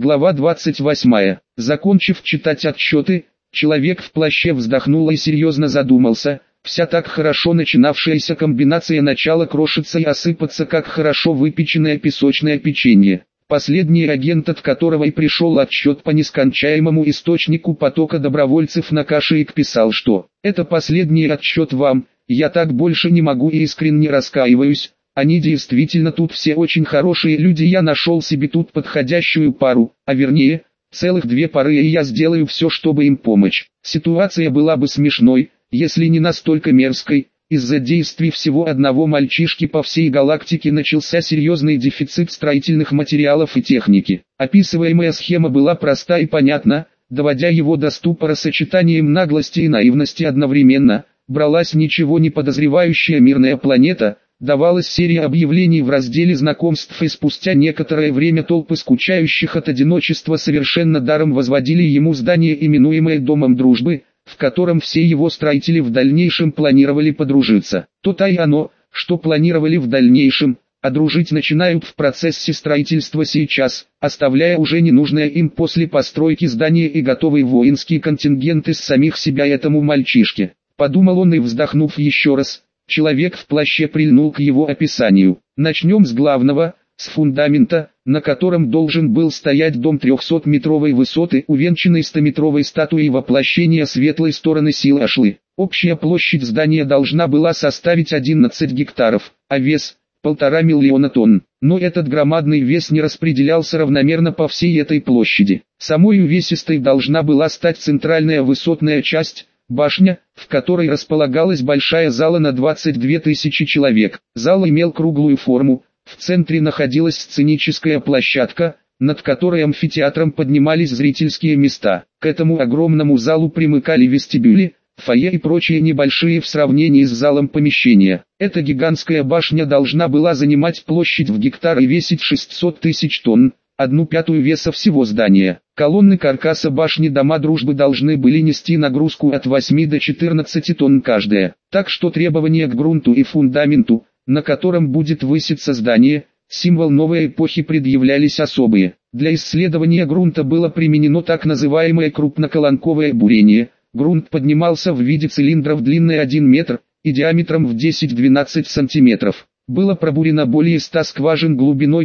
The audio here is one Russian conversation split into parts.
Глава 28. Закончив читать отчеты, человек в плаще вздохнул и серьезно задумался. Вся так хорошо начинавшаяся комбинация начала крошиться и осыпаться, как хорошо выпеченное песочное печенье. Последний агент, от которого и пришел отчет по нескончаемому источнику потока добровольцев на Кашиек, писал, что «это последний отчет вам, я так больше не могу и искренне раскаиваюсь. Они действительно тут все очень хорошие люди, я нашел себе тут подходящую пару, а вернее, целых две пары, и я сделаю все, чтобы им помочь». Ситуация была бы смешной, если не настолько мерзкой. Из-за действий всего одного мальчишки по всей галактике начался серьезный дефицит строительных материалов и техники. Описываемая схема была проста и понятна, доводя его до ступора сочетанием наглости и наивности одновременно. Бралась ничего не подозревающая мирная планета, давалась серия объявлений в разделе знакомств, и спустя некоторое время толпы скучающих от одиночества совершенно даром возводили ему здание, именуемое Домом Дружбы, в котором все его строители в дальнейшем планировали подружиться. То-то и оно, что планировали в дальнейшем, а дружить начинают в процессе строительства сейчас, оставляя уже ненужное им после постройки здания и готовый воинский контингент из самих себя этому мальчишке. Подумал он и, вздохнув еще раз, человек в плаще прильнул к его описанию. Начнем с главного, с фундамента, на котором должен был стоять дом 300-метровой высоты, увенчанный 100-метровой статуей воплощения светлой стороны силы Ашлы. Общая площадь здания должна была составить 11 гектаров, а вес – 1,5 миллиона тонн. Но этот громадный вес не распределялся равномерно по всей этой площади. Самой увесистой должна была стать центральная высотная часть, башня, в которой располагалась большая зала на 22 тысячи человек. Зал имел круглую форму, в центре находилась сценическая площадка, над которой амфитеатром поднимались зрительские места. К этому огромному залу примыкали вестибюли, фойе и прочие небольшие в сравнении с залом помещения. Эта гигантская башня должна была занимать площадь в гектар и весить 600 тысяч тонн, 1/5 веса всего здания. Колонны каркаса башни Дома Дружбы должны были нести нагрузку от 8 до 14 тонн каждая. Так что требования к грунту и фундаменту, на котором будет выситься здание, символ новой эпохи, предъявлялись особые. Для исследования грунта было применено так называемое крупноколонковое бурение. Грунт поднимался в виде цилиндров длиной 1 метр и диаметром в 10-12 сантиметров. Было пробурено более 100 скважин глубиной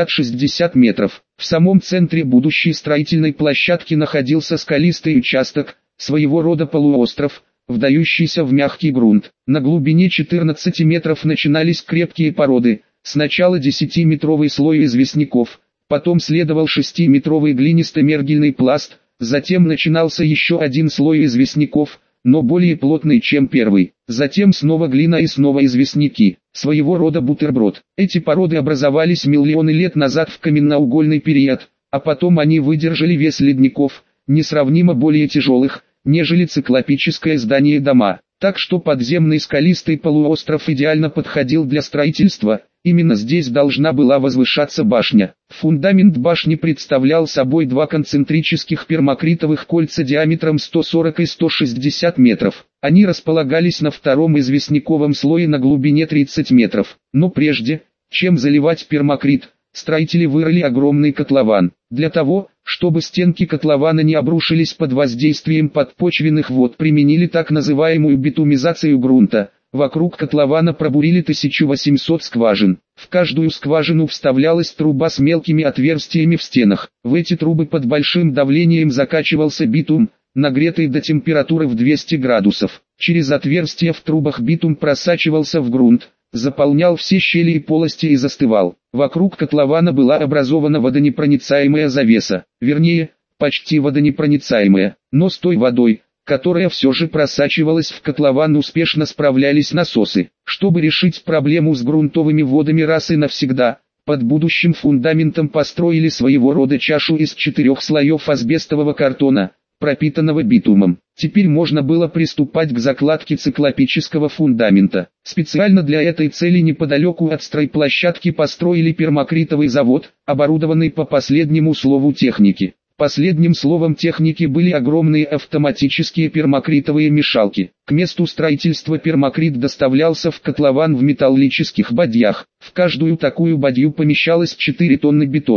50-60 метров. В самом центре будущей строительной площадки находился скалистый участок, своего рода полуостров, вдающийся в мягкий грунт. На глубине 14 метров начинались крепкие породы, сначала 10-метровый слой известняков, потом следовал 6-метровый глинисто-мергельный пласт, затем начинался еще один слой известняков, но более плотный, чем первый. Затем снова глина и снова известняки, своего рода бутерброд. Эти породы образовались миллионы лет назад в каменноугольный период, а потом они выдержали вес ледников, несравнимо более тяжелых, нежели циклопическое здание дома. Так что подземный скалистый полуостров идеально подходил для строительства. Именно здесь должна была возвышаться башня. Фундамент башни представлял собой два концентрических пермакритовых кольца диаметром 140 и 160 метров. Они располагались на втором известняковом слое на глубине 30 метров. Но прежде, чем заливать пермакрит, строители вырыли огромный котлован. Для того, чтобы стенки котлована не обрушились под воздействием подпочвенных вод, применили так называемую битумизацию грунта. Вокруг котлована пробурили 1800 скважин. В каждую скважину вставлялась труба с мелкими отверстиями в стенах. В эти трубы под большим давлением закачивался битум, нагретый до температуры в 200 градусов. Через отверстия в трубах битум просачивался в грунт, заполнял все щели и полости и застывал. Вокруг котлована была образована водонепроницаемая завеса, вернее, почти водонепроницаемая, но с той водой, которая все же просачивалась в котлован, успешно справлялись насосы. Чтобы решить проблему с грунтовыми водами раз и навсегда, под будущим фундаментом построили своего рода чашу из 4 слоев асбестового картона, пропитанного битумом. Теперь можно было приступать к закладке циклопического фундамента. Специально для этой цели неподалеку от стройплощадки построили пермакритовый завод, оборудованный по последнему слову техники. Последним словом техники были огромные автоматические пермакритовые мешалки. К месту строительства пермакрит доставлялся в котлован в металлических бадьях. В каждую такую бадью помещалось 4 тонны бетона.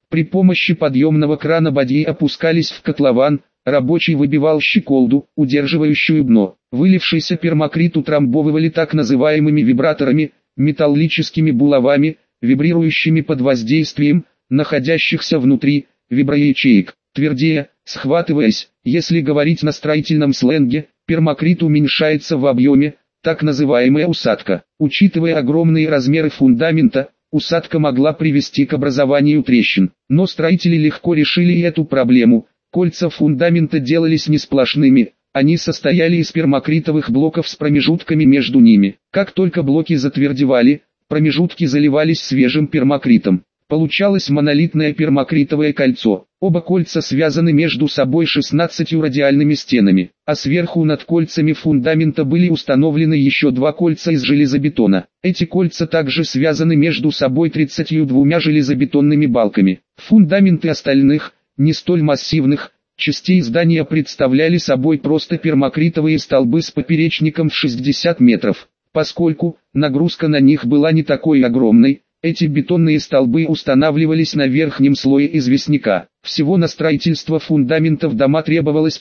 При помощи подъемного крана бадьи опускались в котлован, рабочий выбивал щеколду, удерживающую дно. Вылившийся пермакрит утрамбовывали так называемыми вибраторами, металлическими булавами, вибрирующими под воздействием находящихся внутри виброячеек. Твердее, схватываясь, если говорить на строительном сленге, пермакрит уменьшается в объеме, так называемая усадка. Учитывая огромные размеры фундамента, усадка могла привести к образованию трещин. Но строители легко решили и эту проблему. Кольца фундамента делались не сплошными, они состояли из пермакритовых блоков с промежутками между ними. Как только блоки затвердевали, промежутки заливались свежим пермакритом. Получалось монолитное пермакритовое кольцо. Оба кольца связаны между собой 16 радиальными стенами, а сверху над кольцами фундамента были установлены еще два кольца из железобетона. Эти кольца также связаны между собой 32 железобетонными балками. Фундаменты остальных, не столь массивных, частей здания представляли собой просто пермакритовые столбы с поперечником в 60 метров. Поскольку нагрузка на них была не такой огромной, эти бетонные столбы устанавливались на верхнем слое известняка. Всего на строительство фундаментов дома требовалось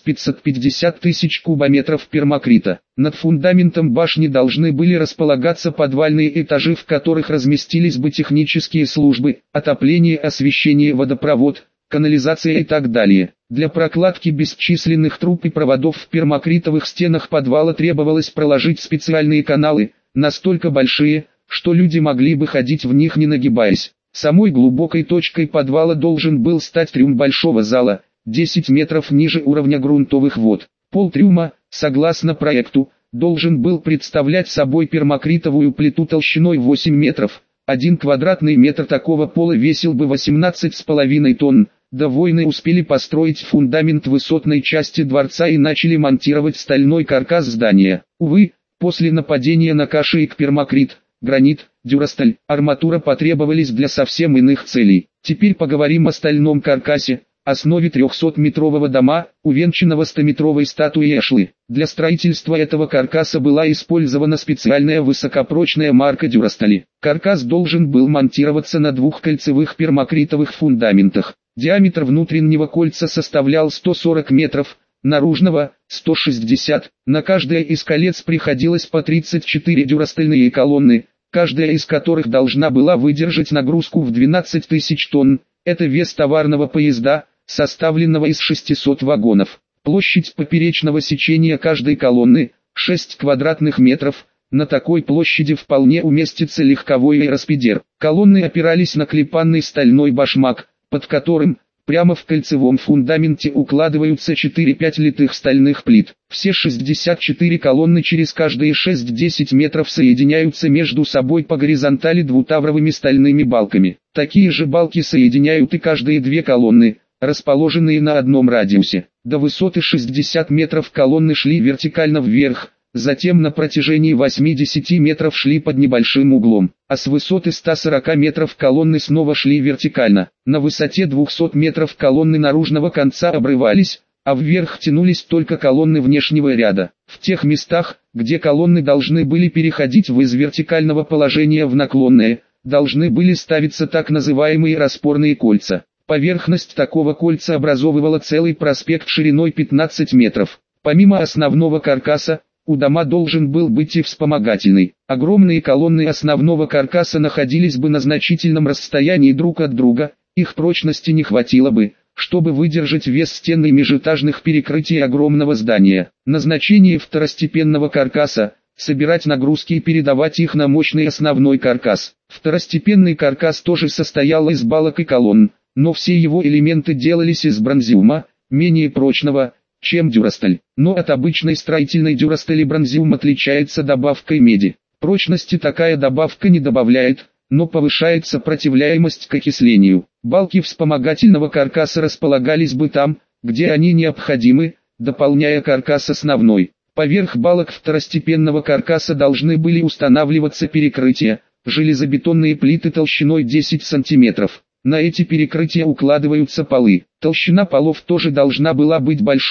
550 тысяч кубометров пермакрита. Над фундаментом башни должны были располагаться подвальные этажи, в которых разместились бы технические службы, отопление, освещение, водопровод, канализация и так далее. Для прокладки бесчисленных труб и проводов в пермакритовых стенах подвала требовалось проложить специальные каналы, настолько большие, что люди могли бы ходить в них не нагибаясь. Самой глубокой точкой подвала должен был стать трюм большого зала, 10 метров ниже уровня грунтовых вод. Пол трюма, согласно проекту, должен был представлять собой пермакритовую плиту толщиной 8 метров. 1 квадратный метр такого пола весил бы 18,5 тонн. Да воины успели построить фундамент высотной части дворца и начали монтировать стальной каркас здания. Увы, после нападения на Кашиек пермакрит, гранит, дюрасталь, арматура потребовались для совсем иных целей. Теперь поговорим о стальном каркасе, основе 300-метрового дома, увенчанного 100-метровой статуей Эшлы. Для строительства этого каркаса была использована специальная высокопрочная марка дюрастали. Каркас должен был монтироваться на двухкольцевых пермакритовых фундаментах. Диаметр внутреннего кольца составлял 140 метров, наружного – 160. На каждое из колец приходилось по 34 дюрастальные колонны, каждая из которых должна была выдержать нагрузку в 12 тысяч тонн. Это вес товарного поезда, составленного из 600 вагонов. Площадь поперечного сечения каждой колонны – 6 квадратных метров. На такой площади вполне уместится легковой аэроспидер. Колонны опирались на клепанный стальной башмак, под которым, прямо в кольцевом фундаменте укладываются 4-5 литых стальных плит. Все 64 колонны через каждые 6-10 метров соединяются между собой по горизонтали двутавровыми стальными балками. Такие же балки соединяют и каждые две колонны, расположенные на одном радиусе. До высоты 60 метров колонны шли вертикально вверх, затем на протяжении 80 метров шли под небольшим углом, а с высоты 140 метров колонны снова шли вертикально. На высоте 200 метров колонны наружного конца обрывались, а вверх тянулись только колонны внешнего ряда. В тех местах, где колонны должны были переходить из вертикального положения в наклонное, должны были ставиться так называемые распорные кольца. Поверхность такого кольца образовывала целый проспект шириной 15 метров. Помимо основного каркаса, у дома должен был быть и вспомогательный. Огромные колонны основного каркаса находились бы на значительном расстоянии друг от друга, их прочности не хватило бы, чтобы выдержать вес стен и межэтажных перекрытий огромного здания. Назначение второстепенного каркаса – собирать нагрузки и передавать их на мощный основной каркас. Второстепенный каркас тоже состоял из балок и колонн, но все его элементы делались из бронзиума, менее прочного, чем дюрасталь. Но от обычной строительной дюрастали бронзиум отличается добавкой меди. Прочности такая добавка не добавляет, но повышает сопротивляемость к окислению. Балки вспомогательного каркаса располагались бы там, где они необходимы, дополняя каркас основной. Поверх балок второстепенного каркаса должны были устанавливаться перекрытия, железобетонные плиты толщиной 10 см. На эти перекрытия укладываются полы. Толщина полов тоже должна была быть большой,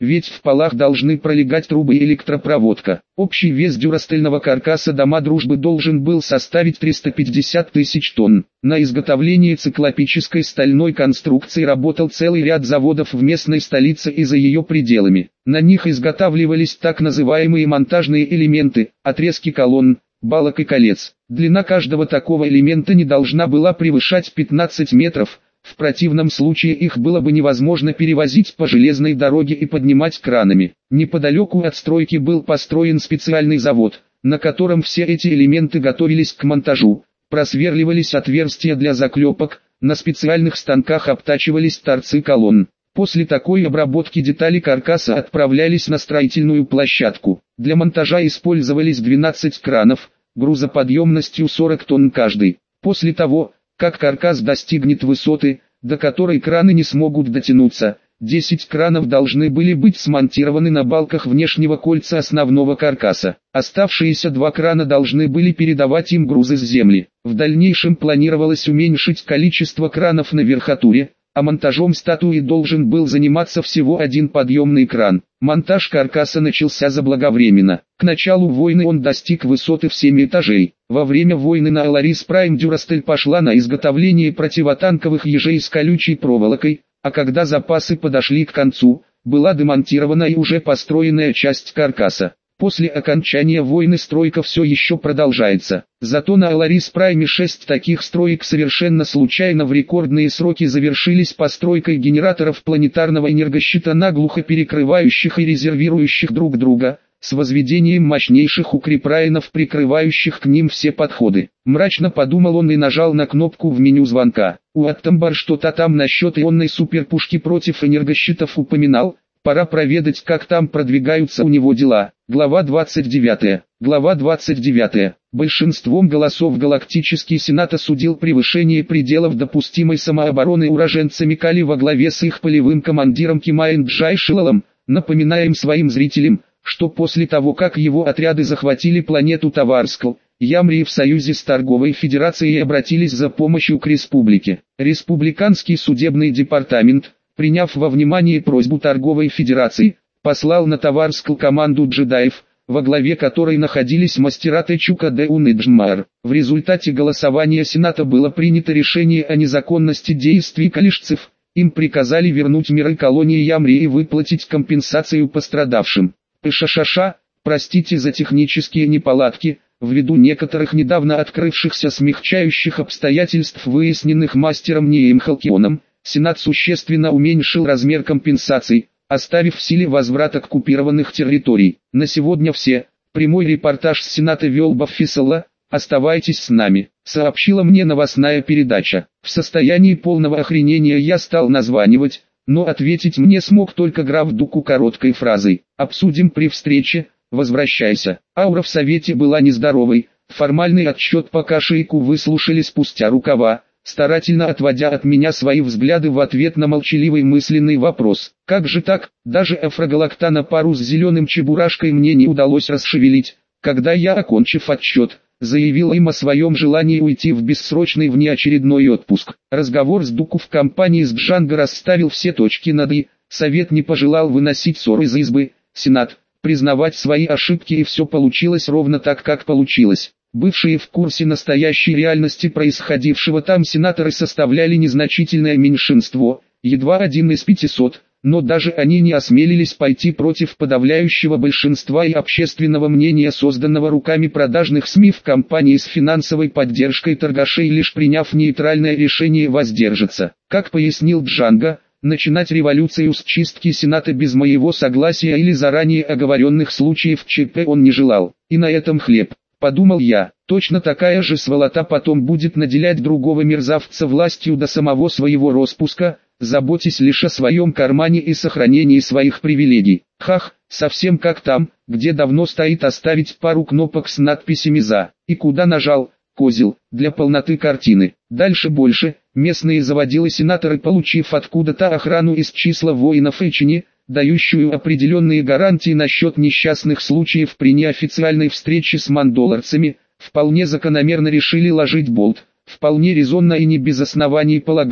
ведь в полах должны пролегать трубы и электропроводка. Общий вес дюрастельного каркаса дома дружбы должен был составить 350 тысяч тонн. На изготовление циклопической стальной конструкции работал целый ряд заводов в местной столице и за ее пределами. На них изготавливались так называемые монтажные элементы, отрезки колонн, балок и колец. Длина каждого такого элемента не должна была превышать 15 метров, в противном случае их было бы невозможно перевозить по железной дороге и поднимать кранами. Неподалеку от стройки был построен специальный завод, на котором все эти элементы готовились к монтажу, просверливались отверстия для заклепок, на специальных станках обтачивались торцы колонн. После такой обработки детали каркаса отправлялись на строительную площадку. Для монтажа использовались 12 кранов, грузоподъемностью 40 тонн каждый. После того, как каркас достигнет высоты, до которой краны не смогут дотянуться, 10 кранов должны были быть смонтированы на балках внешнего кольца основного каркаса. Оставшиеся 2 крана должны были передавать им грузы с земли. В дальнейшем планировалось уменьшить количество кранов на верхотуре, а монтажом статуи должен был заниматься всего один подъемный кран. Монтаж каркаса начался заблаговременно. К началу войны он достиг высоты в 7 этажей. Во время войны на Аларис Прайм Дюрастель пошла на изготовление противотанковых ежей с колючей проволокой, а когда запасы подошли к концу, была демонтирована и уже построенная часть каркаса. После окончания войны стройка все еще продолжается. Зато на Аларис Прайме 6 таких строек совершенно случайно в рекордные сроки завершились постройкой генераторов планетарного энергощита, наглухо перекрывающих и резервирующих друг друга, с возведением мощнейших укрепраинов, прикрывающих к ним все подходы. Мрачно подумал он и нажал на кнопку в меню звонка. Уаттамбар что-то там насчет ионной суперпушки против энергощитов упоминал. Пора проведать, как там продвигаются у него дела. Глава 29. Глава 29. Большинством голосов Галактический Сенат осудил превышение пределов допустимой самообороны уроженцами Кали во главе с их полевым командиром Кимаэн Джайшилалом. Напоминаем своим зрителям, что после того, как его отряды захватили планету Таварскл, Ямрии в союзе с Торговой Федерацией обратились за помощью к республике. Республиканский судебный департамент, приняв во внимание просьбу Торговой Федерации, послал на Таварскл команду джедаев, во главе которой находились мастера Течука Деун и Джмар. В результате голосования Сената было принято решение о незаконности действий калишцев. Им приказали вернуть миры колонии Ямри и выплатить компенсацию пострадавшим. ПШШ, простите за технические неполадки, ввиду некоторых недавно открывшихся смягчающих обстоятельств, выясненных мастером Нием Халкионом, Сенат существенно уменьшил размер компенсаций, оставив в силе возврат оккупированных территорий. На сегодня все. Прямой репортаж с Сената вел Баффисала. Оставайтесь с нами, сообщила мне новостная передача. В состоянии полного охренения я стал названивать, но ответить мне смог только граф Дуку короткой фразой: обсудим при встрече, возвращайся. Аура в совете была нездоровой, формальный отчет по Кашейку выслушали спустя рукава, старательно отводя от меня свои взгляды в ответ на молчаливый мысленный вопрос. Как же так, даже Эфрогалакта на пару с зеленым чебурашкой мне не удалось расшевелить, когда я, окончив отчет, заявил им о своем желании уйти в бессрочный внеочередной отпуск. Разговор с Дуку в компании с Джанго расставил все точки над «и», совет не пожелал выносить ссор из избы, Сенат, признавать свои ошибки, и все получилось ровно так, как получилось. Бывшие в курсе настоящей реальности происходившего там сенаторы составляли незначительное меньшинство, едва 1 из 500, но даже они не осмелились пойти против подавляющего большинства и общественного мнения, созданного руками продажных СМИ в компании с финансовой поддержкой торгашей, лишь приняв нейтральное решение воздержаться. Как пояснил Джанго, начинать революцию с чистки Сената без моего согласия или заранее оговоренных случаев ЧП он не желал. И на этом хлеб. Подумал я, точно такая же сволота потом будет наделять другого мерзавца властью до самого своего распуска, заботясь лишь о своем кармане и сохранении своих привилегий. Хах, совсем как там, где давно стоит оставить пару кнопок с надписями «За», и куда нажал, козел, для полноты картины. Дальше больше, местные заводилы-сенаторы, получив откуда-то охрану из числа воинов Эчини, дающую определенные гарантии насчет несчастных случаев при неофициальной встрече с мандоларцами, вполне закономерно решили ложить болт, вполне резонно и не без оснований полагая,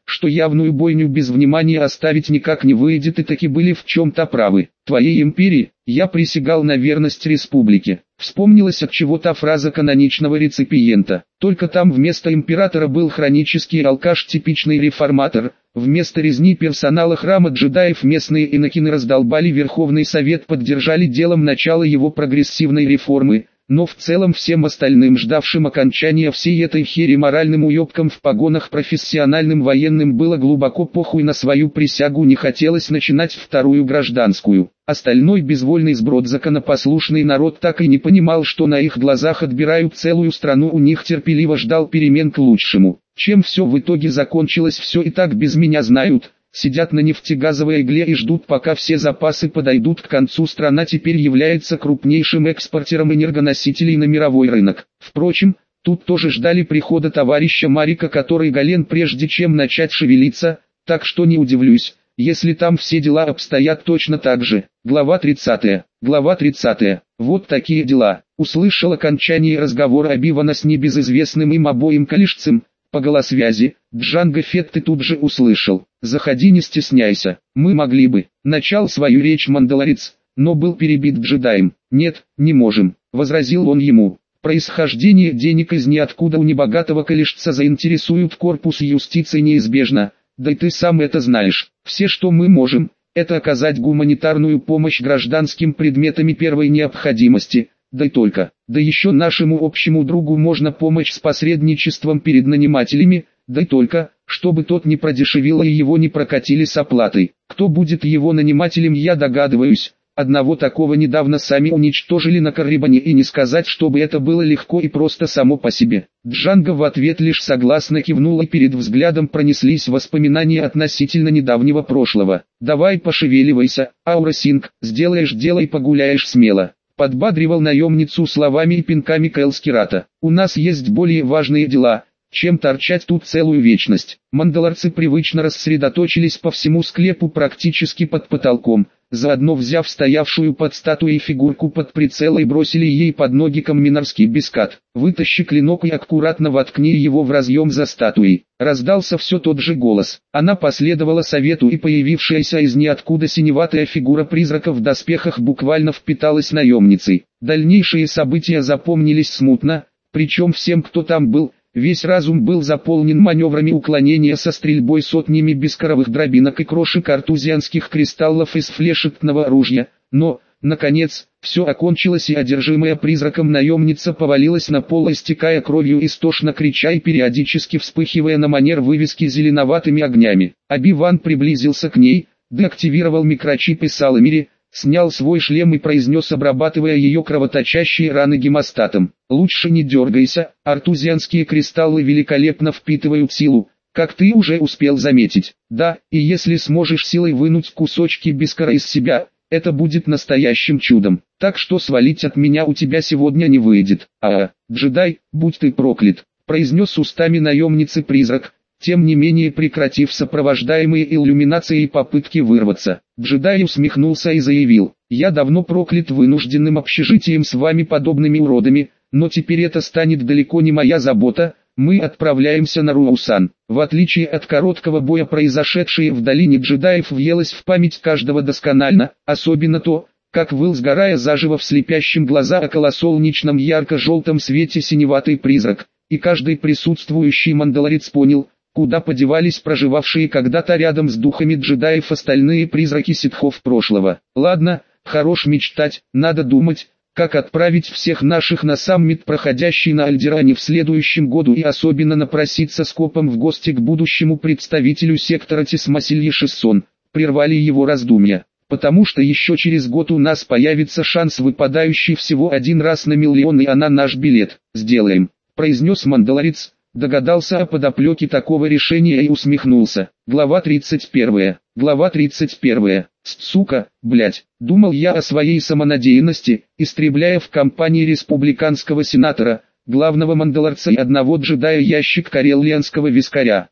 что явную бойню без внимания оставить никак не выйдет, и таки были в чем-то правы. Твоей империи, я присягал на верность республике. Вспомнилась от чего-то фраза каноничного реципиента. Только там вместо императора был хронический алкаш, типичный реформатор. Вместо резни персонала храма джедаев местные инокины раздолбали Верховный Совет, поддержали делом начало его прогрессивной реформы. Но в целом всем остальным, ждавшим окончания всей этой хери, моральным уебкам в погонах, профессиональным военным, было глубоко похуй на свою присягу, не хотелось начинать вторую гражданскую. Остальной безвольный сброд, законопослушный народ, так и не понимал, что на их глазах отбирают целую страну, у них терпеливо ждал перемен к лучшему. Чем все в итоге закончилось, все и так без меня знают. Сидят на нефтегазовой игле и ждут, пока все запасы подойдут к концу. Страна теперь является крупнейшим экспортером энергоносителей на мировой рынок. Впрочем, тут тоже ждали прихода товарища Марика, который голен прежде чем начать шевелиться, так что не удивлюсь, если там все дела обстоят точно так же. Глава 30. Глава 30. Вот такие дела. Услышал окончание разговора Оби-Вана с небезызвестным им обоим коллежцем. По голосвязи, Джанго Фетт ты тут же услышал. «Заходи, не стесняйся, мы могли бы». Начал свою речь мандалорец, но был перебит джедаем. «Нет, не можем», — возразил он ему. «Происхождение денег из ниоткуда у небогатого коллежца заинтересует корпус юстиции неизбежно, да и ты сам это знаешь. Все, что мы можем, это оказать гуманитарную помощь гражданским предметами первой необходимости». Да и только. Да еще нашему общему другу можно помочь с посредничеством перед нанимателями, да и только, чтобы тот не продешевил и его не прокатили с оплатой. Кто будет его нанимателем, я догадываюсь. Одного такого недавно сами уничтожили на Каррибане, и не сказать, чтобы это было легко и просто само по себе. Джанго в ответ лишь согласно кивнул, и перед взглядом пронеслись воспоминания относительно недавнего прошлого. «Давай пошевеливайся, Аура Синг, сделаешь дело и погуляешь смело». Подбадривал наемницу словами и пинками Кэл Скирата. «У нас есть более важные дела, чем торчать тут целую вечность». Мандалорцы привычно рассредоточились по всему склепу практически под потолком, заодно взяв стоявшую под статуей фигурку под прицел и бросили ей под ноги камминарский бискат. «Вытащи клинок и аккуратно воткни его в разъем за статуей». Раздался все тот же голос. Она последовала совету, и появившаяся из ниоткуда синеватая фигура призрака в доспехах буквально впиталась наемницей. Дальнейшие события запомнились смутно, причем всем, кто там был. Весь разум был заполнен маневрами уклонения со стрельбой сотнями бескоровых дробинок и крошек артузианских кристаллов из флешетного ружья. Но, наконец, все окончилось, и одержимая призраком наемница повалилась на пол, истекая кровью, истошно крича и периодически вспыхивая на манер вывески зеленоватыми огнями. Оби-Ван приблизился к ней, деактивировал микрочип из Саламири, снял свой шлем и произнес, обрабатывая ее кровоточащие раны гемостатом: «Лучше не дергайся, артузианские кристаллы великолепно впитывают силу, как ты уже успел заметить. Да, и если сможешь силой вынуть кусочки бискара из себя, это будет настоящим чудом. Так что свалить от меня у тебя сегодня не выйдет». «Джедай, будь ты проклят», — произнес устами наемницы призрак, тем не менее прекратив сопровождаемые иллюминацией попытки вырваться. Джедай усмехнулся и заявил: «Я давно проклят вынужденным общежитием с вами подобными уродами, но теперь это станет далеко не моя забота. Мы отправляемся на Руаусан». В отличие от короткого боя, произошедшее в долине джедаев въелось в память каждого досконально, особенно то, как выл, сгорая заживо в слепящем глаза околосолнечном ярко-желтом свете синеватый призрак, и каждый присутствующий мандалорец понял, куда подевались проживавшие когда-то рядом с духами джедаев остальные призраки ситхов прошлого. Ладно, хорош мечтать, надо думать, как отправить всех наших на саммит, проходящий на Альдеране в следующем году, и особенно напроситься скопом в гости к будущему представителю сектора Тесмасильи Шессон. Прервали его раздумья. «Потому что еще через год у нас появится шанс, выпадающий всего один раз на миллион, и она наш билет. Сделаем», — произнес мандалорец. Догадался о подоплеке такого решения и усмехнулся. Глава 31. Глава 31. «Сука, блять, думал я о своей самонадеянности, истребляя в компании республиканского сенатора, главного мандалорца и одного джедая ящик кареллианского вискаря.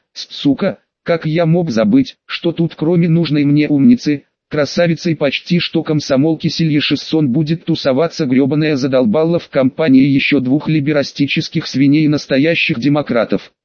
Сука, как я мог забыть, что тут кроме нужной мне умницы, красавицей почти что комсомолки Сильи Шессон, будет тусоваться гребаная задолбала в компании еще двух либерастических свиней, настоящих демократов.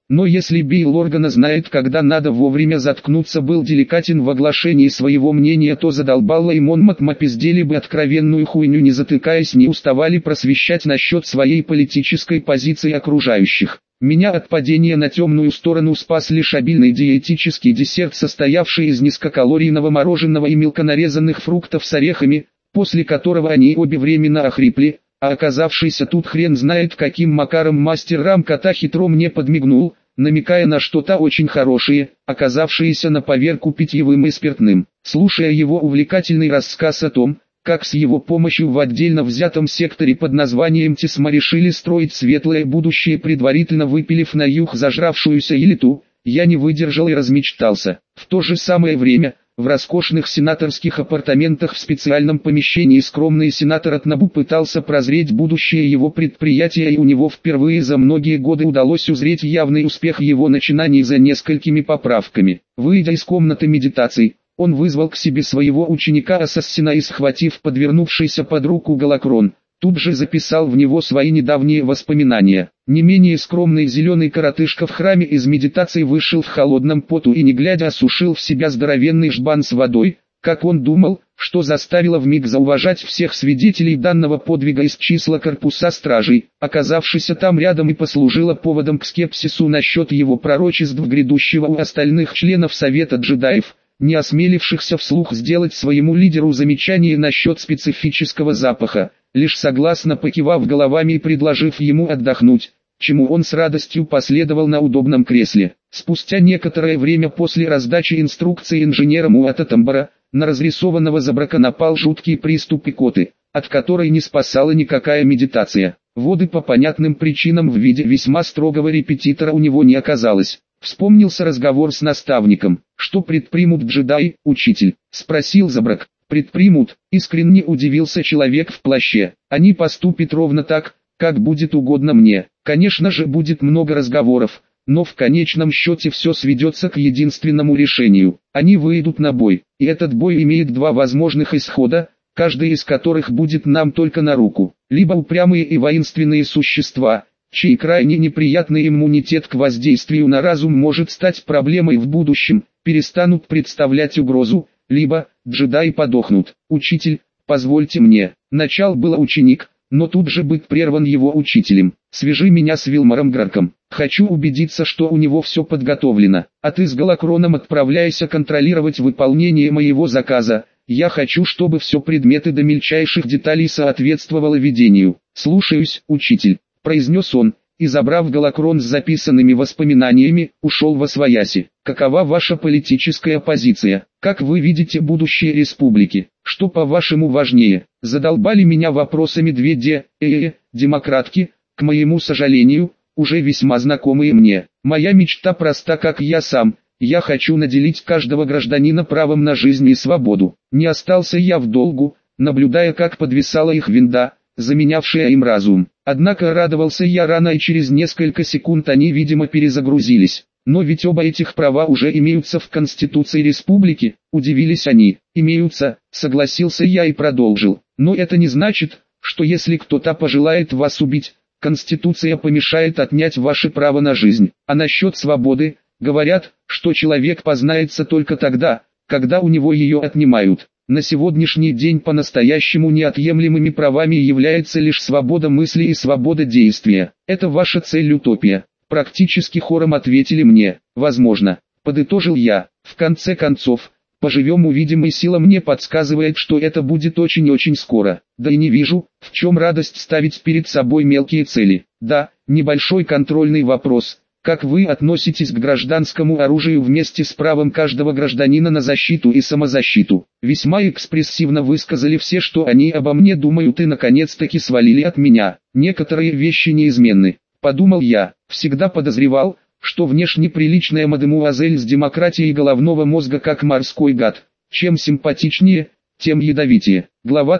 Но если Бейл Органа знает, когда надо вовремя заткнуться, был деликатен в оглашении своего мнения, то задолбало и Монмouth пиздели бы откровенную хуйню, не затыкаясь, не уставали просвещать насчет своей политической позиции окружающих. Меня от падения на темную сторону спас лишь обильный диетический десерт, состоявший из низкокалорийного мороженого и мелко нарезанных фруктов с орехами, после которого они обе временно охрипли, а оказавшийся тут хрен знает каким макаром мастер Рамкота хитро мне подмигнул, намекая на что-то очень хорошее, оказавшееся на поверку питьевым и спиртным. Слушая его увлекательный рассказ о том, как с его помощью в отдельно взятом секторе под названием Тесма решили строить светлое будущее, предварительно выпилив на юг зажравшуюся элиту, я не выдержал и размечтался. В то же самое время, в роскошных сенаторских апартаментах в специальном помещении скромный сенатор от Набу пытался прозреть будущее его предприятия, и у него впервые за многие годы удалось узреть явный успех его начинаний за несколькими поправками. Выйдя из комнаты медитаций, он вызвал к себе своего ученика-ассасина и, схватив подвернувшийся под руку голокрон, тут же записал в него свои недавние воспоминания. Не менее скромный зеленый коротышка в храме из медитации вышел в холодном поту и не глядя осушил в себя здоровенный жбан с водой, как он думал, что заставило вмиг зауважать всех свидетелей данного подвига из числа корпуса стражей, оказавшийся там рядом, и послужило поводом к скепсису насчет его пророчеств грядущего у остальных членов Совета джедаев, не осмелившихся вслух сделать своему лидеру замечание насчет специфического запаха, лишь согласно покивав головами и предложив ему отдохнуть, чему он с радостью последовал на удобном кресле. Спустя некоторое время после раздачи инструкции инженерам Уата Тамбара, на разрисованного Забрака напал жуткий приступ икоты, от которой не спасала никакая медитация. Воды по понятным причинам в виде весьма строгого репетитора у него не оказалось. Вспомнился разговор с наставником. «Что предпримут джедаи, учитель?» — спросил Забрак. «Предпримут», — искренне удивился человек в плаще. «Они поступят ровно так, как будет угодно мне. Конечно же, будет много разговоров, но в конечном счете все сведется к единственному решению. Они выйдут на бой, и этот бой имеет два возможных исхода, каждый из которых будет нам только на руку. Либо упрямые и воинственные существа, чей крайне неприятный иммунитет к воздействию на разум может стать проблемой в будущем, перестанут представлять угрозу, либо джедаи подохнут. Учитель, позвольте мне. Начал было ученик, но тут же был прерван его учителем. Свяжи меня с Вилмаром Грарком. Хочу убедиться, что у него все подготовлено. А ты с Голокроном отправляйся контролировать выполнение моего заказа. Я хочу, чтобы все предметы до мельчайших деталей соответствовало видению. Слушаюсь, учитель, произнес он, и, забрав голокрон с записанными воспоминаниями, ушел восвояси. Какова ваша политическая позиция? Как вы видите будущее республики? Что по-вашему важнее? Задолбали меня вопросами две демократки, к моему сожалению, уже весьма знакомые мне. Моя мечта проста, как я сам. Я хочу наделить каждого гражданина правом на жизнь и свободу. Не остался я в долгу, наблюдая, как подвисала их винда, заменявшая им разум. Однако радовался я рано, и через несколько секунд они, видимо, перезагрузились. Но ведь оба этих права уже имеются в Конституции Республики, удивились они. Имеются, согласился я и продолжил. Но это не значит, что если кто-то пожелает вас убить, Конституция помешает отнять ваше право на жизнь. А насчет свободы, говорят, что человек познается только тогда, когда у него ее отнимают. На сегодняшний день по-настоящему неотъемлемыми правами является лишь свобода мысли и свобода действия. Это ваша цель, утопия. Практически хором ответили мне. Возможно, подытожил я. В конце концов, поживем увидим, и сила мне подсказывает, что это будет очень-очень скоро. Да и не вижу, в чем радость ставить перед собой мелкие цели. Да, небольшой контрольный вопрос. Как вы относитесь к гражданскому оружию вместе с правом каждого гражданина на защиту и самозащиту? Весьма экспрессивно высказали все, что они обо мне думают, и наконец-таки свалили от меня. Некоторые вещи неизменны. Подумал я, всегда подозревал, что внешне приличная мадемуазель с демократией головного мозга как морской гад. Чем симпатичнее, тем ядовитее. Глава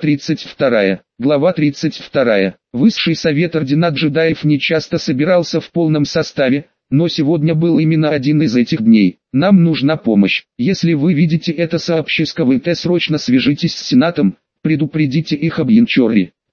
32. Глава 32. Высший совет ордена джедаев не часто собирался в полном составе, но сегодня был именно один из этих дней. Нам нужна помощь. Если вы видите это сообщество в ИТ, срочно свяжитесь с Сенатом, предупредите их об Янчоре.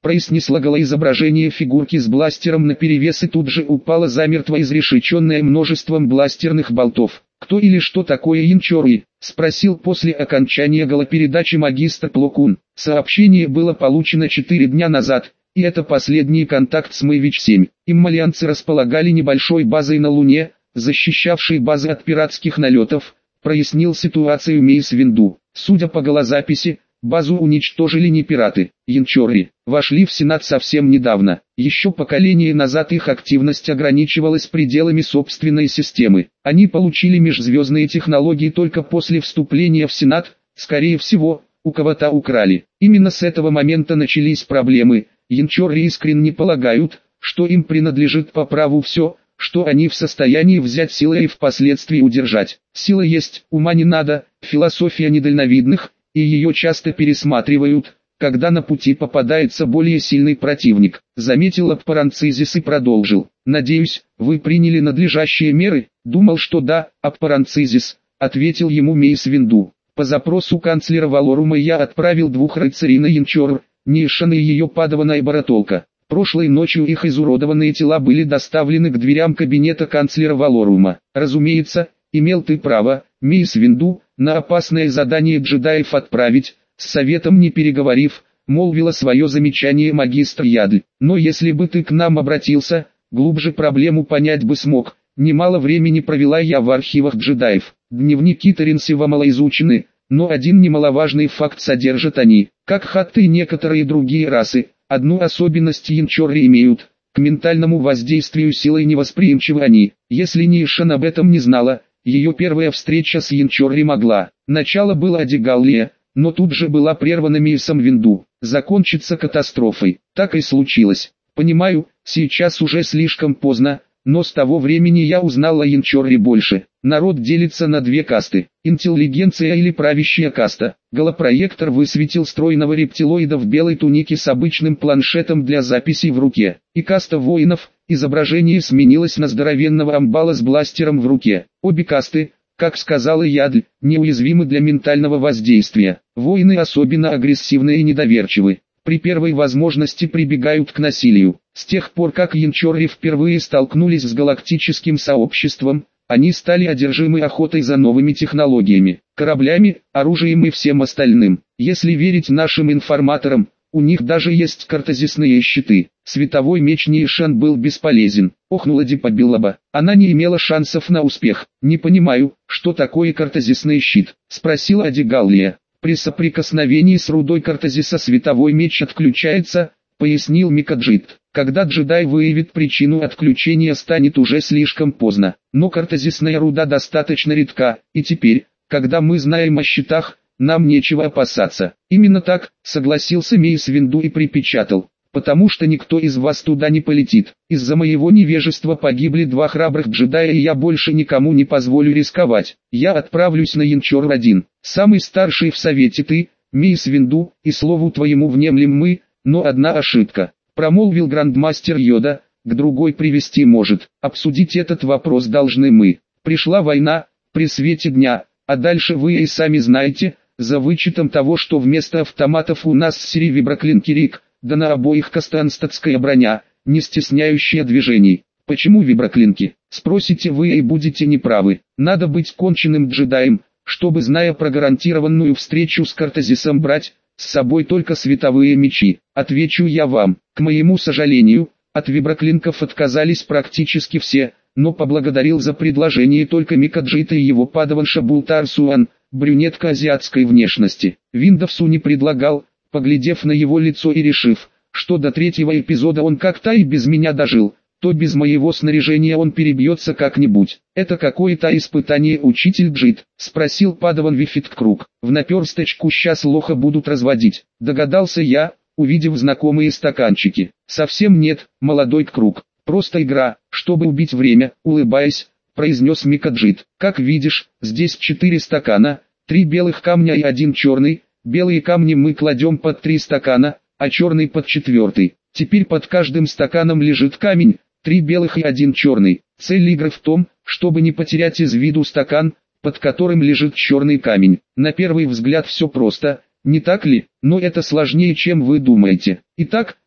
произнесла голоизображение фигурки с бластером наперевес и тут же упала замертво изрешеченная множеством бластерных болтов. «Кто или что такое Янчори?» — спросил после окончания голопередачи магистр Плокун. Сообщение было получено 4 дня назад, и это последний контакт с Мэйвич-7. Иммалианцы располагали небольшой базой на Луне, защищавшей базы от пиратских налетов, прояснил ситуацию Мейс Винду. Судя по голозаписи, базу уничтожили не пираты. Янчори вошли в Сенат совсем недавно. Еще поколение назад их активность ограничивалась пределами собственной системы. Они получили межзвездные технологии только после вступления в Сенат, скорее всего, у кого-то украли. Именно с этого момента начались проблемы. Янчори искренне полагают, что им принадлежит по праву все, что они в состоянии взять силой и впоследствии удержать. Сила есть, ума не надо, философия недальновидных, и ее часто пересматривают, когда на пути попадается более сильный противник, заметил Аппаранцизис и продолжил. «Надеюсь, вы приняли надлежащие меры?» «Думал, что да, Аппаранцизис», — ответил ему Мейс Винду. «По запросу канцлера Валорума я отправил 2 рыцарей на Янчор, Нишана и ее падавана и Баратолка. Прошлой ночью их изуродованные тела были доставлены к дверям кабинета канцлера Валорума. Разумеется, имел ты право, Мейс Винду, на опасное задание джедаев отправить, с советом не переговорив, молвила свое замечание магистр Ядль. Но если бы ты к нам обратился, глубже проблему понять бы смог. Немало времени провела я в архивах джедаев. Дневники Теренсива малоизучены, но один немаловажный факт содержат они. Как хатты и некоторые другие расы, одну особенность Янчори имеют. К ментальному воздействию силой невосприимчивы они. Если Нишан об этом не знала, ее первая встреча с Янчори могла. Начало было Адигаллия, но тут же была прервана Мейсом Винду. Закончится катастрофой. Так и случилось. Понимаю, сейчас уже слишком поздно, но с того времени я узнал о Янчори больше. Народ делится на 2 касты. Интеллигенция или правящая каста. Голопроектор высветил стройного рептилоида в белой тунике с обычным планшетом для записей в руке. И каста воинов, изображение сменилось на здоровенного амбала с бластером в руке. Обе касты, как сказала Ядль, неуязвимы для ментального воздействия. Воины особенно агрессивны и недоверчивы. При первой возможности прибегают к насилию. С тех пор как Янчори впервые столкнулись с галактическим сообществом, они стали одержимы охотой за новыми технологиями, кораблями, оружием и всем остальным. Если верить нашим информаторам, у них даже есть картезисные щиты. Световой меч Нишан был бесполезен. Охнула Дипабиллаба. Она не имела шансов на успех. «Не понимаю, что такое картезисный щит?» — спросила Адигаллия. «При соприкосновении с рудой картезиса световой меч отключается», — пояснил Микаджит. «Когда джедай выявит причину отключения, станет уже слишком поздно. Но картезисная руда достаточно редка, и теперь, когда мы знаем о щитах, нам нечего опасаться». «Именно так», — согласился Мейс Винду и припечатал. «Потому что никто из вас туда не полетит. Из-за моего невежества погибли 2 храбрых джедая, и я больше никому не позволю рисковать. Я отправлюсь на Янчор один. Самый старший в совете ты, Мейс Винду, и слову твоему внемлем мы, но одна ошибка», — промолвил грандмастер Йода, «к другой привести может. Обсудить этот вопрос должны мы. Пришла война, при свете дня, а дальше вы и сами знаете, за вычетом того, что вместо автоматов у нас Сири виброклинкерик, да на обоих кастанстатская броня, не стесняющая движений. Почему виброклинки? Спросите вы и будете неправы. Надо быть конченным джедаем, чтобы, зная про гарантированную встречу с Картезисом, брать с собой только световые мечи. Отвечу я вам, к моему сожалению, от виброклинков отказались практически все, но поблагодарил за предложение только Микаджита и его падаванша Бултар Суан, брюнетка азиатской внешности. Виндовсу не предлагал, поглядев на его лицо и решив, что до 3-го эпизода он как-то и без меня дожил, то без моего снаряжения он перебьется как-нибудь. «Это какое-то испытание, учитель Джит?» — спросил падаван Вифиткруг. «В наперсточку сейчас лоха будут разводить», — догадался я, увидев знакомые стаканчики. «Совсем нет, молодой Круг, просто игра, чтобы убить время», — улыбаясь, произнес Микаджит. «Как видишь, здесь 4 стакана, 3 белых камня и 1 черный. Белые камни мы кладем под 3 стакана, а черный под 4. Теперь под каждым стаканом лежит камень, 3 белых и 1 черный. Цель игры в том, чтобы не потерять из виду стакан, под которым лежит черный камень. На первый взгляд все просто, не так ли? Но это сложнее, чем вы думаете. Итак,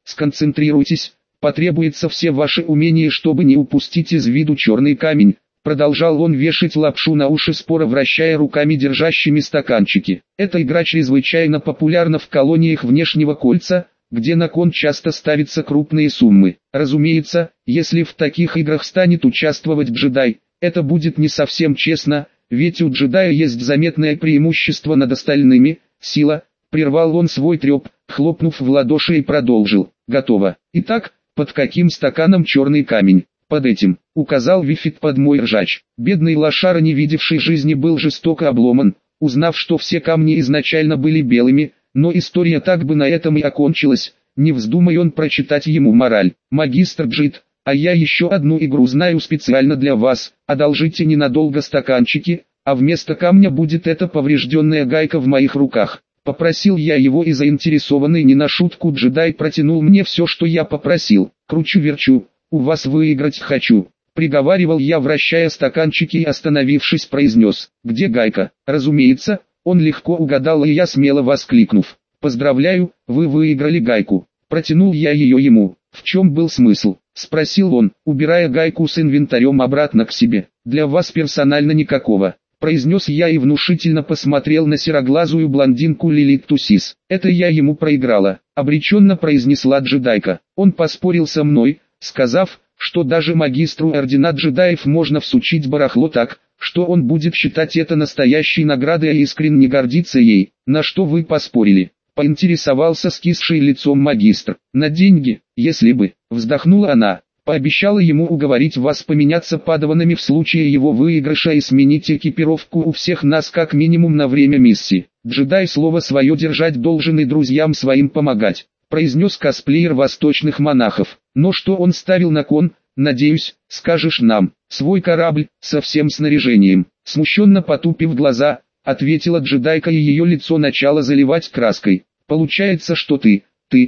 сконцентрируйтесь, потребуется все ваши умения, чтобы не упустить из виду черный камень. Продолжал он вешать лапшу на уши, споро вращая руками, держащими стаканчики. Эта игра чрезвычайно популярна в колониях внешнего кольца, где на кон часто ставятся крупные суммы. Разумеется, если в таких играх станет участвовать джедай, это будет не совсем честно, ведь у джедая есть заметное преимущество над остальными. Сила. Прервал он свой треп, хлопнув в ладоши, и продолжил. Готово. Итак, под каким стаканом черный камень? Под этим, указал Вифит под мой ржач. Бедный лошара, не видевший жизни, был жестоко обломан, узнав, что все камни изначально были белыми, но история так бы на этом и окончилась, не вздумай он прочитать ему мораль. Магистр Джит, а я еще одну игру знаю специально для вас, одолжите ненадолго стаканчики, а вместо камня будет эта поврежденная гайка в моих руках. Попросил я его, и заинтересованный не на шутку джедай протянул мне все, что я попросил. Кручу-верчу, у вас выиграть хочу. Приговаривал я, вращая стаканчики, и, остановившись, произнес: где гайка? Разумеется, он легко угадал, и я, смело воскликнув: поздравляю, вы выиграли гайку. Протянул я ее ему. В чем был смысл? Спросил он, убирая гайку с инвентарем обратно к себе. Для вас персонально никакого. Произнес я и внушительно посмотрел на сероглазую блондинку Лилит Тусис. Это я ему проиграла, обреченно произнесла джедайка. Он поспорил со мной, сказав, что даже магистру ордена джедаев можно всучить барахло так, что он будет считать это настоящей наградой и искренне гордиться ей. На что вы поспорили? Поинтересовался скисший лицом магистр. На деньги, если бы, вздохнула она. Пообещала ему уговорить вас поменяться падаванами в случае его выигрыша и сменить экипировку у всех нас как минимум на время миссии. Джедай слово свое держать должен и друзьям своим помогать, произнес косплеер восточных монахов. Но что он ставил на кон, надеюсь, скажешь нам? Свой корабль, со всем снаряжением. Смущенно потупив глаза, ответила джедайка, и ее лицо начало заливать краской. Получается, что ты,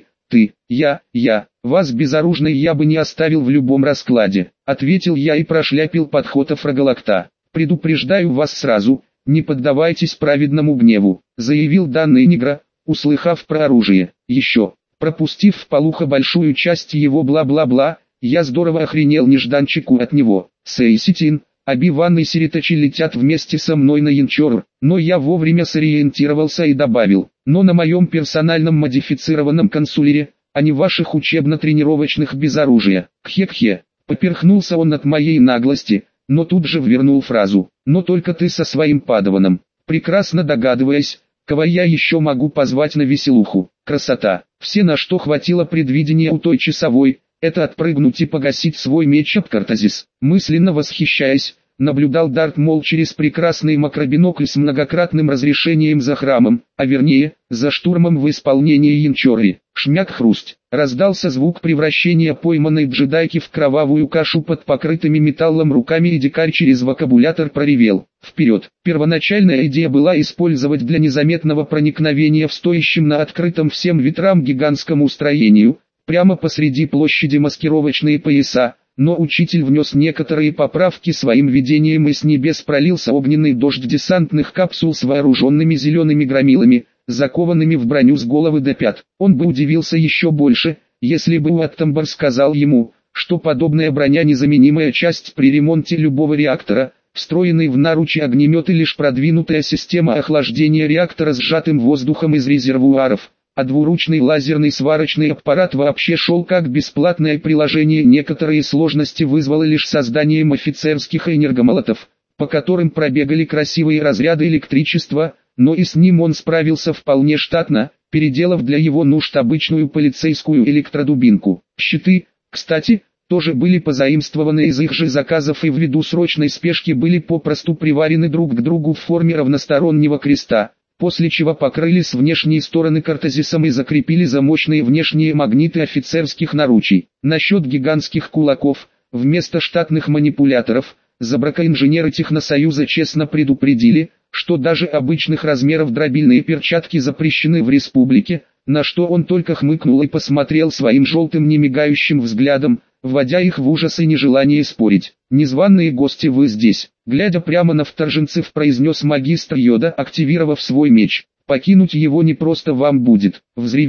я, вас безоружной я бы не оставил в любом раскладе, ответил я и прошляпил подход Афрогалакта. Предупреждаю вас сразу, не поддавайтесь праведному гневу, заявил данный негра, услыхав про оружие. Еще, пропустив вполуха большую часть его бла-бла-бла, я здорово охренел нежданчику от него. Сейситин, Оби-Ван и Сиритачи летят вместе со мной на Янчор, но я вовремя сориентировался и добавил: но на моем персональном модифицированном консулере, а не ваших учебно-тренировочных без оружия. Кхе-кхе, поперхнулся он от моей наглости, но тут же ввернул фразу: но только ты со своим падаваном, прекрасно догадываясь, кого я еще могу позвать на веселуху. Красота. Все, на что хватило предвидения у той часовой, это отпрыгнуть и погасить свой меч об Картазис. Мысленно восхищаясь, наблюдал Дарт Мол через прекрасный макробинокль с многократным разрешением за храмом, а вернее, за штурмом в исполнении Янчори. Шмяк-хрусть. Раздался звук превращения пойманной джедайки в кровавую кашу под покрытыми металлом руками, и дикарь через вокабулятор проревел: вперед! Первоначальная идея была использовать для незаметного проникновения в стоящем на открытом всем ветрам гигантскому строению, прямо посреди площади, маскировочные пояса, но учитель внес некоторые поправки своим видением, и с небес пролился огненный дождь десантных капсул с вооруженными зелеными громилами, закованными в броню с головы до пят. Он бы удивился еще больше, если бы Уаттамбар сказал ему, что подобная броня незаменимая часть при ремонте любого реактора, встроенный в наручи огнемет и лишь продвинутая система охлаждения реактора сжатым воздухом из резервуаров. А двуручный лазерный сварочный аппарат вообще шел как бесплатное приложение. Некоторые сложности вызвало лишь созданием офицерских энергомолотов, по которым пробегали красивые разряды электричества, но и с ним он справился вполне штатно, переделав для его нужд обычную полицейскую электродубинку. Щиты, кстати, тоже были позаимствованы из их же заказов и ввиду срочной спешки были попросту приварены друг к другу в форме равностороннего креста, после чего покрыли с внешней стороны картазисом и закрепили за мощные внешние магниты офицерских наручий. Насчет гигантских кулаков, вместо штатных манипуляторов, забракоинженеры Техносоюза честно предупредили, что даже обычных размеров дробильные перчатки запрещены в республике, на что он только хмыкнул и посмотрел своим желтым немигающим взглядом, вводя их в ужас и нежелание спорить. «Незваные гости, вы здесь», — глядя прямо на вторженцев, произнес магистр Йода, активировав свой меч. «Покинуть его не просто вам будет». Взревев,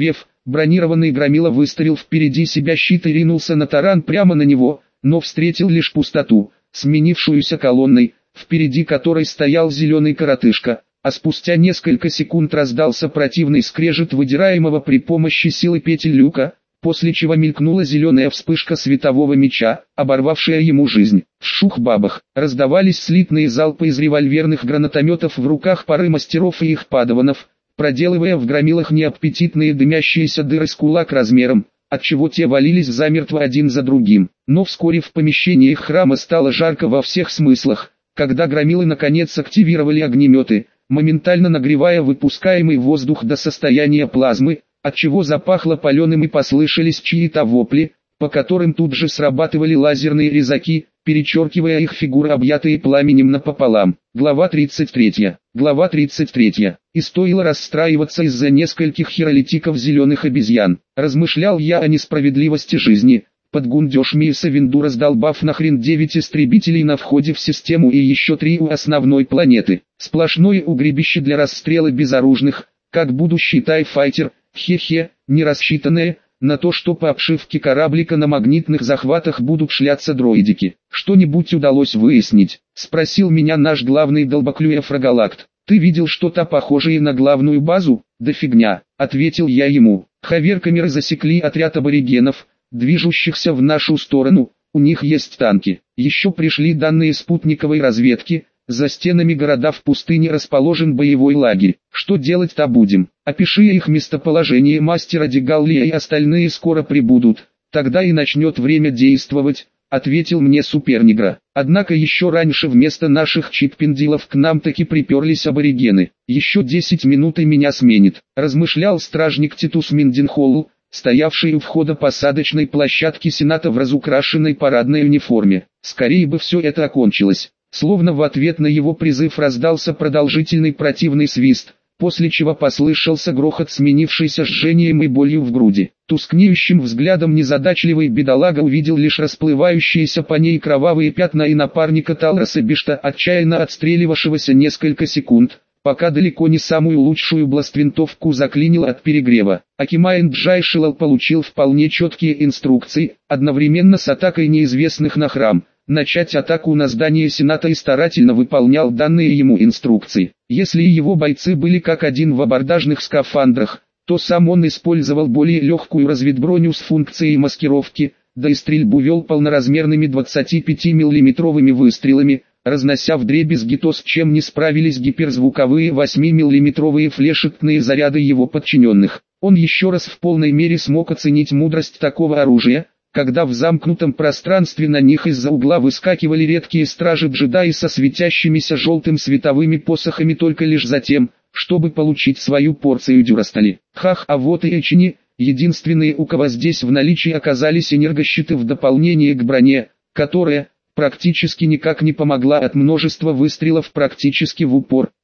Бронированный громила выставил впереди себя щит и ринулся на таран прямо на него, но встретил лишь пустоту, сменившуюся колонной, впереди которой стоял зеленый коротышка, а спустя несколько секунд раздался противный скрежет выдираемого при помощи силы петель люка, после чего мелькнула зеленая вспышка светового меча, оборвавшая ему жизнь. В шух-бабах раздавались слитные залпы из револьверных гранатометов в руках пары мастеров и их падаванов, проделывая в громилах неаппетитные дымящиеся дыры с кулак размером, отчего те валились замертво один за другим. Но вскоре в помещении храма стало жарко во всех смыслах, когда громилы наконец активировали огнеметы, моментально нагревая выпускаемый воздух до состояния плазмы, отчего запахло паленым и послышались чьи-то вопли, по которым тут же срабатывали лазерные резаки, перечеркивая их фигуры, объятые пламенем напополам. Глава 33. Глава 33. И стоило расстраиваться из-за нескольких хиролитиков зеленых обезьян. Размышлял я о несправедливости жизни. Под гундеж Миса Винду, раздолбав нахрен 9 истребителей на входе в систему и еще 3 у основной планеты. Сплошное угребище для расстрела безоружных, как будущий тайфайтер, хе-хе, не рассчитанное на то, что по обшивке кораблика на магнитных захватах будут шляться дроидики. «Что-нибудь удалось выяснить?» — спросил меня наш главный долбоклюев Фрагалакт. «Ты видел что-то похожее на главную базу?» «Да фигня», — ответил я ему. «Хаверкамеры засекли отряд аборигенов, движущихся в нашу сторону. У них есть танки. Еще пришли данные спутниковой разведки. За стенами города в пустыне расположен боевой лагерь. Что делать-то будем? Опиши их местоположение, мастера Дегаллия, и остальные скоро прибудут. Тогда и начнет время действовать», — ответил мне Супернегра. Однако еще раньше вместо наших чиппендилов к нам таки приперлись аборигены. «Еще 10 минут и меня сменит», — размышлял стражник Титус Минденхолл, стоявший у входа посадочной площадки Сената в разукрашенной парадной униформе. Скорее бы все это окончилось. Словно в ответ на его призыв раздался продолжительный противный свист, после чего послышался грохот, сменившийся жжением и болью в груди. Тускнеющим взглядом незадачливый бедолага увидел лишь расплывающиеся по ней кровавые пятна и напарника Талроса Бишта, отчаянно отстреливавшегося несколько секунд, пока далеко не самую лучшую бласт-винтовку заклинило от перегрева. Акимайн Джайшилал получил вполне четкие инструкции, одновременно с атакой неизвестных на храм, начать атаку на здание Сената, и старательно выполнял данные ему инструкции. Если его бойцы были как один в абордажных скафандрах, то сам он использовал более легкую разведброню с функцией маскировки, да и стрельбу вел полноразмерными 25-миллиметровыми выстрелами, разнося вдребезги то, с чем не справились гиперзвуковые 8-миллиметровые флешетные заряды его подчиненных. Он еще раз в полной мере смог оценить мудрость такого оружия, когда в замкнутом пространстве на них из-за угла выскакивали редкие стражи-джедаи со светящимися желтым световыми посохами только лишь за тем, чтобы получить свою порцию дюрастали. Хах, а вот и Эчини, единственные, у кого здесь в наличии оказались энергощиты в дополнение к броне, которая практически никак не помогла от множества выстрелов практически в упор.